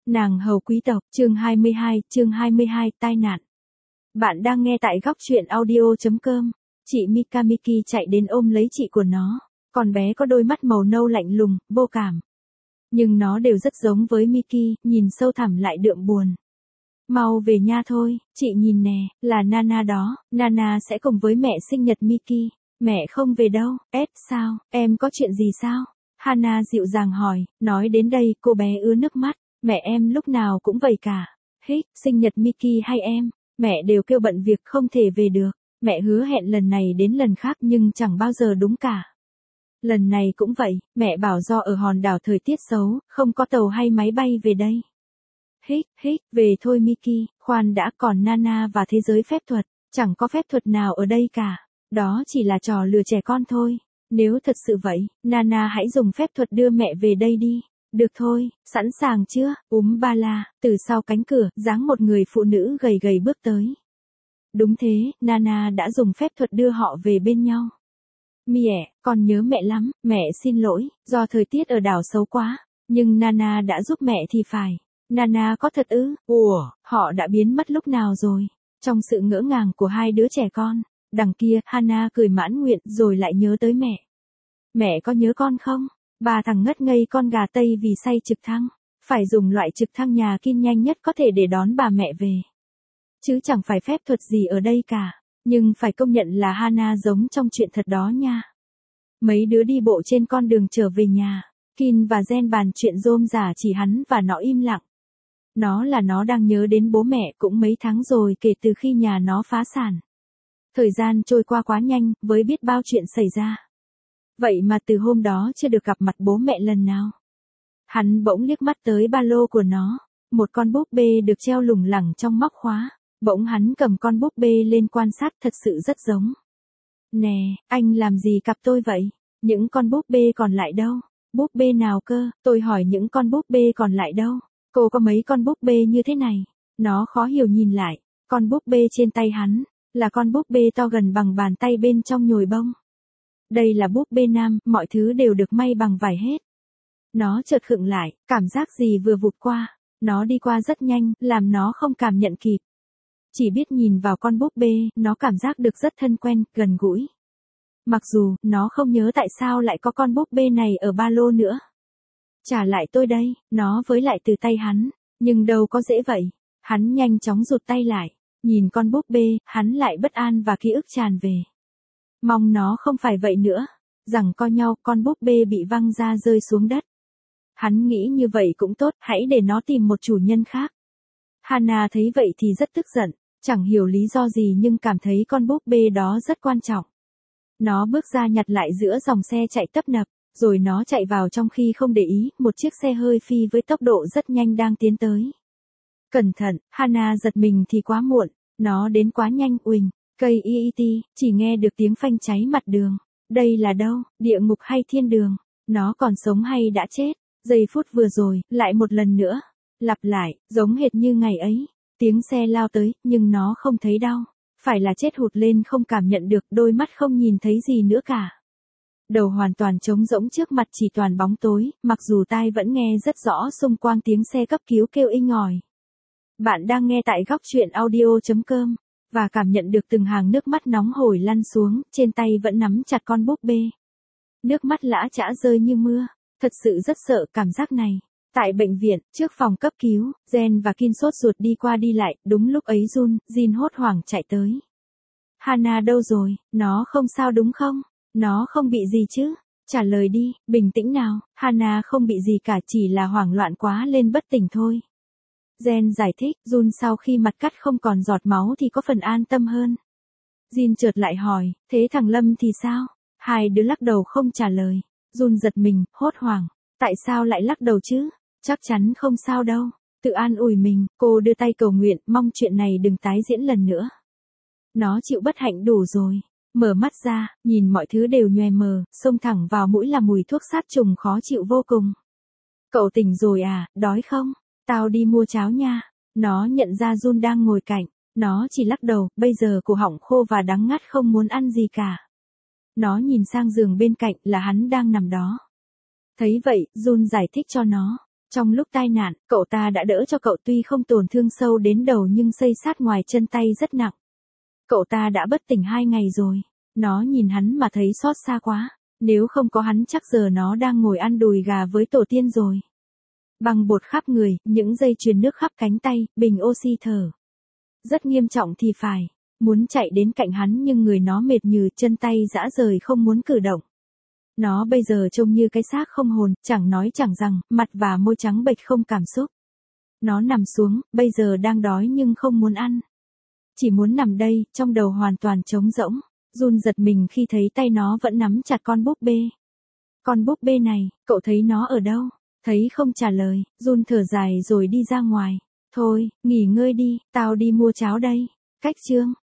Nàng hầu quý tộc, chương 22, tai nạn. Bạn đang nghe tại góc truyện audio.com. Chị Mikamiki chạy đến ôm lấy chị của nó. Con bé có đôi mắt màu nâu lạnh lùng, vô cảm. Nhưng nó đều rất giống với Miki, nhìn sâu thẳm lại đượm buồn. Mau về nha thôi, chị nhìn nè, là Nana đó, Nana sẽ cùng với mẹ sinh nhật Miki. Mẹ không về đâu, sao, em có chuyện gì sao? Hana dịu dàng hỏi, nói đến đây cô bé ứa nước mắt. Mẹ em lúc nào cũng vậy cả. Sinh nhật Miki hay em, mẹ đều kêu bận việc không thể về được. Mẹ hứa hẹn lần này đến lần khác nhưng chẳng bao giờ đúng cả. Lần này cũng vậy, mẹ bảo do ở hòn đảo thời tiết xấu, không có tàu hay máy bay về đây. Về thôi Miki, khoan đã, còn Nana và thế giới phép thuật, chẳng có phép thuật nào ở đây cả. Đó chỉ là trò lừa trẻ con thôi. Nếu thật sự vậy, Nana hãy dùng phép thuật đưa mẹ về đây đi. Được thôi, sẵn sàng chưa? Ba la, từ sau cánh cửa, dáng một người phụ nữ gầy gầy bước tới. Đúng thế, Nana đã dùng phép thuật đưa họ về bên nhau. Mẹ, con nhớ mẹ lắm, mẹ xin lỗi, do thời tiết ở đảo xấu quá. Nhưng Nana đã giúp mẹ thì phải. Nana có thật ư? Họ đã biến mất lúc nào rồi? Trong sự ngỡ ngàng của hai đứa trẻ con, đằng kia, Hana cười mãn nguyện rồi lại nhớ tới mẹ. Mẹ có nhớ con không? Ba thằng ngất ngây con gà Tây vì say trực thăng. Phải dùng loại trực thăng nhà Kin nhanh nhất có thể để đón bà mẹ về. Chứ chẳng phải phép thuật gì ở đây cả. Nhưng phải công nhận là Hana giống trong chuyện thật đó nha. Mấy đứa đi bộ trên con đường trở về nhà. Kin và Jen bàn chuyện rôm rả, chỉ hắn và nó im lặng. Nó đang nhớ đến bố mẹ cũng mấy tháng rồi kể từ khi nhà nó phá sản. Thời gian trôi qua quá nhanh, với biết bao chuyện xảy ra. Vậy mà từ hôm đó chưa được gặp mặt bố mẹ lần nào. Hắn bỗng liếc mắt tới ba lô của nó. Một con búp bê được treo lủng lẳng trong móc khóa. Bỗng hắn cầm con búp bê lên quan sát, thật sự rất giống. Nè, anh làm gì cặp tôi vậy? Những con búp bê còn lại đâu? Búp bê nào cơ? Tôi hỏi những con búp bê còn lại đâu? Cô có mấy con búp bê như thế này? Nó khó hiểu nhìn lại. Con búp bê trên tay hắn là con búp bê to gần bằng bàn tay bên trong nhồi bông. Đây là búp bê nam, mọi thứ đều được may bằng vải hết. Nó chợt khựng lại, cảm giác gì vừa vụt qua. Nó đi qua rất nhanh, làm nó không cảm nhận kịp. Chỉ biết nhìn vào con búp bê, nó cảm giác được rất thân quen, gần gũi. Mặc dù, nó không nhớ tại sao lại có con búp bê này ở ba lô nữa. Trả lại tôi đây, nó với lại từ tay hắn. Nhưng đâu có dễ vậy. Hắn nhanh chóng rụt tay lại. Nhìn con búp bê, hắn lại bất an và ký ức tràn về. Mong nó không phải vậy nữa. Rằng co nhau, con búp bê bị văng ra rơi xuống đất. Hắn nghĩ như vậy cũng tốt, hãy để nó tìm một chủ nhân khác. Hana thấy vậy thì rất tức giận, chẳng hiểu lý do gì nhưng cảm thấy con búp bê đó rất quan trọng. Nó bước ra nhặt lại giữa dòng xe chạy tấp nập, rồi nó chạy vào trong khi không để ý, một chiếc xe hơi phi với tốc độ rất nhanh đang tiến tới. Cẩn thận, Hana giật mình thì quá muộn, nó đến quá nhanh, uỳnh. Cây EET, chỉ nghe được tiếng phanh cháy mặt đường. Đây là đâu, địa ngục hay thiên đường? Nó còn sống hay đã chết? Giây phút vừa rồi, lại một lần nữa. Lặp lại, giống hệt như ngày ấy. Tiếng xe lao tới, nhưng nó không thấy đau. Phải là chết hụt lên không cảm nhận được, đôi mắt không nhìn thấy gì nữa cả. Đầu hoàn toàn trống rỗng, trước mặt chỉ toàn bóng tối, mặc dù tai vẫn nghe rất rõ xung quanh tiếng xe cấp cứu kêu inh ỏi. Bạn đang nghe tại góc truyện audio.com. Và cảm nhận được từng hàng nước mắt nóng hổi lăn xuống, trên tay vẫn nắm chặt con búp bê. Nước mắt lã chã rơi như mưa, thật sự rất sợ cảm giác này. Tại bệnh viện, trước phòng cấp cứu, Jen và Kin sốt ruột đi qua đi lại, đúng lúc ấy Jin hốt hoảng chạy tới. Hana đâu rồi, nó không sao đúng không? Nó không bị gì chứ? Trả lời đi, bình tĩnh nào, Hana không bị gì cả, chỉ là hoảng loạn quá lên bất tỉnh thôi. Jen giải thích, Jun sau khi mặt cắt không còn giọt máu thì có phần an tâm hơn. Jin chợt lại hỏi, thế thằng Lâm thì sao? Hai đứa lắc đầu không trả lời. Jun giật mình, hốt hoảng. Tại sao lại lắc đầu chứ? Chắc chắn không sao đâu. Tự an ủi mình, cô đưa tay cầu nguyện, mong chuyện này đừng tái diễn lần nữa. Nó chịu bất hạnh đủ rồi. Mở mắt ra, nhìn mọi thứ đều nhòe mờ, xông thẳng vào mũi là mùi thuốc sát trùng khó chịu vô cùng. Cậu tỉnh rồi à, đói không? Tao đi mua cháo nha. Nó nhận ra Jun đang ngồi cạnh. Nó chỉ lắc đầu, bây giờ cổ họng khô và đắng ngắt không muốn ăn gì cả. Nó nhìn sang giường bên cạnh là hắn đang nằm đó. Thấy vậy, Jun giải thích cho nó. Trong lúc tai nạn, cậu ta đã đỡ cho cậu tuy không tổn thương sâu đến đầu nhưng xây sát ngoài chân tay rất nặng. Cậu ta đã bất tỉnh 2 ngày rồi. Nó nhìn hắn mà thấy xót xa quá. Nếu không có hắn chắc giờ nó đang ngồi ăn đùi gà với tổ tiên rồi. Băng bột khắp người, những dây chuyền nước khắp cánh tay, bình oxy thở. Rất nghiêm trọng thì phải. Muốn chạy đến cạnh hắn nhưng người nó mệt nhừ, chân tay rã rời không muốn cử động. Nó bây giờ trông như cái xác không hồn, chẳng nói chẳng rằng, mặt và môi trắng bệch không cảm xúc. Nó nằm xuống, bây giờ đang đói nhưng không muốn ăn. Chỉ muốn nằm đây, trong đầu hoàn toàn trống rỗng. Jun giật mình khi thấy tay nó vẫn nắm chặt con búp bê. Con búp bê này, cậu thấy nó ở đâu? Thấy không trả lời, Jun thở dài rồi đi ra ngoài. Thôi, nghỉ ngơi đi, tao đi mua cháo đây. Cách chương